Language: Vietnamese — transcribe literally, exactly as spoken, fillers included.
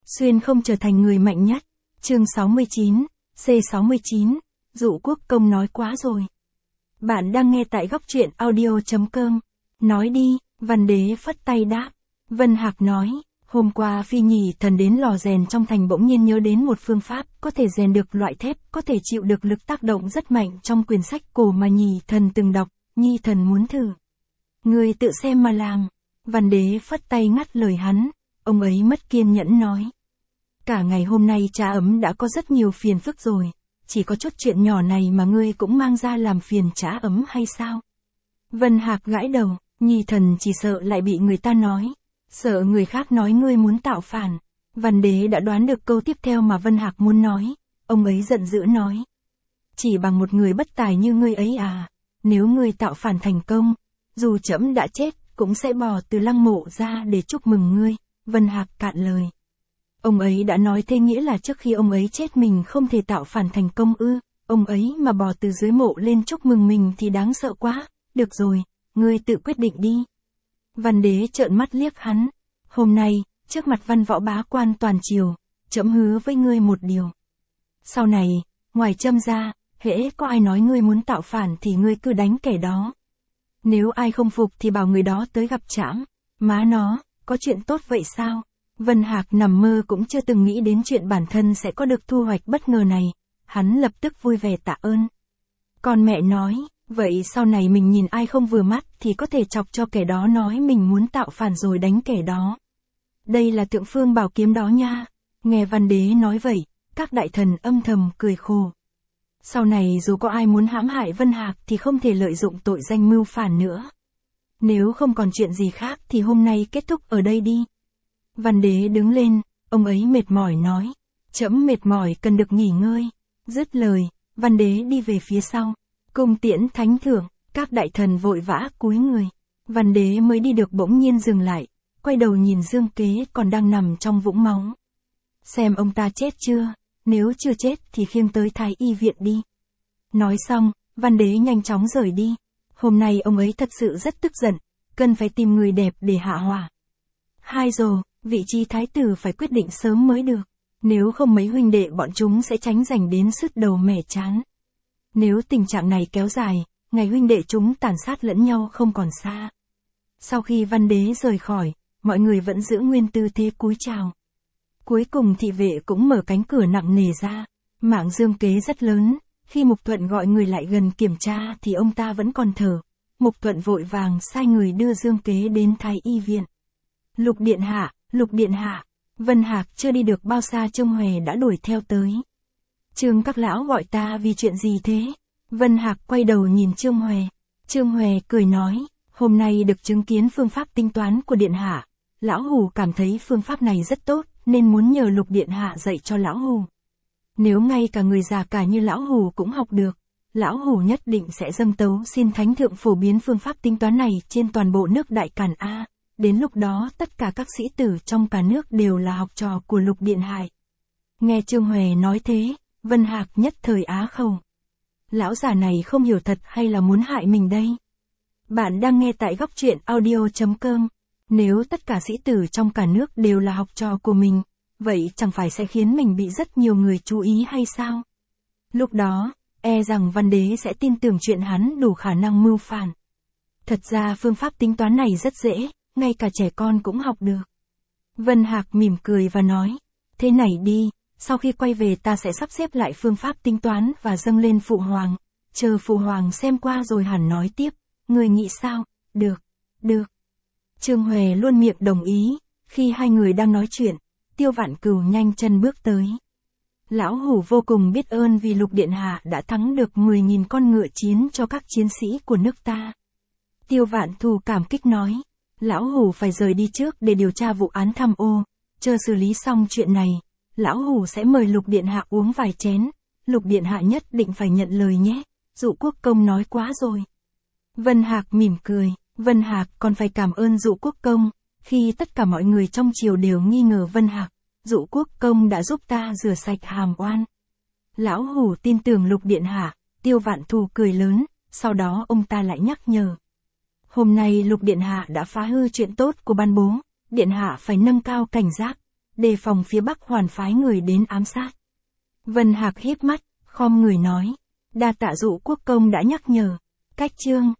Xuyên không trở thành người mạnh nhất. Chương sáu mươi chín, C sáu mươi chín, Dụ Quốc Công nói quá rồi. Bạn đang nghe tại góc truyện audio chấm com. Nói đi, Văn Đế phất tay đáp. Vân Hạc nói, hôm qua Phi Nhì Thần đến lò rèn trong thành bỗng nhiên nhớ đến một phương pháp, có thể rèn được loại thép, có thể chịu được lực tác động rất mạnh trong quyển sách cổ mà Nhì Thần từng đọc, Nhi Thần muốn thử. Ngươi tự xem mà làm. Văn Đế phất tay ngắt lời hắn, ông ấy mất kiên nhẫn nói. Cả ngày hôm nay trà ấm đã có rất nhiều phiền phức rồi, chỉ có chút chuyện nhỏ này mà ngươi cũng mang ra làm phiền trà ấm hay sao? Vân Hạc gãi đầu, Nhi Thần chỉ sợ lại bị người ta nói, sợ người khác nói ngươi muốn tạo phản. Văn Đế đã đoán được câu tiếp theo mà Vân Hạc muốn nói, ông ấy giận dữ nói. Chỉ bằng một người bất tài như ngươi ấy à, nếu ngươi tạo phản thành công, dù trẫm đã chết, cũng sẽ bò từ lăng mộ ra để chúc mừng ngươi. Vân Hạc cạn lời. Ông ấy đã nói thế nghĩa là trước khi ông ấy chết mình không thể tạo phản thành công ư, ông ấy mà bò từ dưới mộ lên chúc mừng mình thì đáng sợ quá, được rồi, ngươi tự quyết định đi. Văn Đế trợn mắt liếc hắn, hôm nay, trước mặt văn võ bá quan toàn triều, trẫm hứa với ngươi một điều. Sau này, ngoài trẫm ra, hễ có ai nói ngươi muốn tạo phản thì ngươi cứ đánh kẻ đó. Nếu ai không phục thì bảo người đó tới gặp trẫm. Má nó, có chuyện tốt vậy sao? Vân Hạc nằm mơ cũng chưa từng nghĩ đến chuyện bản thân sẽ có được thu hoạch bất ngờ này. Hắn lập tức vui vẻ tạ ơn. Còn mẹ nói, vậy sau này mình nhìn ai không vừa mắt thì có thể chọc cho kẻ đó nói mình muốn tạo phản rồi đánh kẻ đó. Đây là Thượng Phương Bảo Kiếm đó nha. Nghe Văn Đế nói vậy, các đại thần âm thầm cười khổ. Sau này dù có ai muốn hãm hại Vân Hạc thì không thể lợi dụng tội danh mưu phản nữa. Nếu không còn chuyện gì khác thì hôm nay kết thúc ở đây đi. Văn Đế đứng lên, ông ấy mệt mỏi nói. Trẫm mệt mỏi cần được nghỉ ngơi. Dứt lời, Văn Đế đi về phía sau. Cung tiễn thánh thượng, các đại thần vội vã cúi người. Văn Đế mới đi được bỗng nhiên dừng lại, quay đầu nhìn Dương Kế còn đang nằm trong vũng máu. Xem ông ta chết chưa, nếu chưa chết thì khiêng tới Thái Y viện đi. Nói xong, Văn Đế nhanh chóng rời đi. Hôm nay ông ấy thật sự rất tức giận, cần phải tìm người đẹp để hạ hỏa. Hai giờ, vị trí thái tử phải quyết định sớm mới được. Nếu không mấy huynh đệ bọn chúng sẽ tránh giành đến sứt đầu mẻ trán. Nếu tình trạng này kéo dài, ngày huynh đệ chúng tàn sát lẫn nhau không còn xa. Sau khi Văn Đế rời khỏi, mọi người vẫn giữ nguyên tư thế cúi chào. Cuối cùng thị vệ cũng mở cánh cửa nặng nề ra. Mạng Dương Kế rất lớn, khi Mục Thuận gọi người lại gần kiểm tra thì ông ta vẫn còn thở. Mục Thuận vội vàng sai người đưa Dương Kế đến Thái Y viện. Lục điện hạ, Lục điện hạ. Vân Hạc chưa đi được bao xa Trương Huệ đã đuổi theo tới. Trương các lão gọi ta vì chuyện gì thế? Vân Hạc quay đầu nhìn Trương Huệ. Trương Huệ cười nói, hôm nay được chứng kiến phương pháp tính toán của điện hạ. Lão Hủ cảm thấy phương pháp này rất tốt, nên muốn nhờ Lục điện hạ dạy cho Lão Hủ. Nếu ngay cả người già cả như Lão Hủ cũng học được, Lão Hủ nhất định sẽ dâng tấu xin Thánh Thượng phổ biến phương pháp tính toán này trên toàn bộ nước Đại Càn A. Đến lúc đó tất cả các sĩ tử trong cả nước đều là học trò của Lục điện hạ. Nghe Trương Huệ nói thế, Vân Hạc nhất thời á khẩu. Lão già này không hiểu thật hay là muốn hại mình đây? Bạn đang nghe tại góc truyện audio chấm com. Nếu tất cả sĩ tử trong cả nước đều là học trò của mình, vậy chẳng phải sẽ khiến mình bị rất nhiều người chú ý hay sao? Lúc đó, e rằng Văn Đế sẽ tin tưởng chuyện hắn đủ khả năng mưu phản. Thật ra phương pháp tính toán này rất dễ, ngay cả trẻ con cũng học được. Vân Hạc mỉm cười và nói, thế này đi, sau khi quay về ta sẽ sắp xếp lại phương pháp tính toán và dâng lên Phụ Hoàng. Chờ Phụ Hoàng xem qua rồi hẳn nói tiếp, người nghĩ sao? Được, được. Trương Huệ luôn miệng đồng ý. Khi hai người đang nói chuyện, Tiêu Vạn Cửu nhanh chân bước tới. Lão Hủ vô cùng biết ơn vì Lục điện hạ đã thắng được mười nghìn con ngựa chiến cho các chiến sĩ của nước ta. Tiêu Vạn Thù cảm kích nói, Lão Hủ phải rời đi trước để điều tra vụ án tham ô, chờ xử lý xong chuyện này, Lão Hủ sẽ mời Lục điện hạ uống vài chén, Lục điện hạ nhất định phải nhận lời nhé. Dụ Quốc Công nói quá rồi. Vân Hạc mỉm cười, Vân Hạc còn phải cảm ơn Dụ Quốc Công. Khi tất cả mọi người trong triều đều nghi ngờ Vân Hạc, Dụ Quốc Công đã giúp ta rửa sạch hàm oan. Lão Hủ tin tưởng Lục điện hạ. Tiêu Vạn Thù cười lớn, sau đó ông ta lại nhắc nhở. Hôm nay Lục điện hạ đã phá hư chuyện tốt của ban bố, điện hạ phải nâng cao cảnh giác. đề phòng phía Bắc Hoàn phái người đến ám sát. Vân Hạc híp mắt, khom người nói. Đa tạ Dụ quốc công đã nhắc nhở. Cách chương,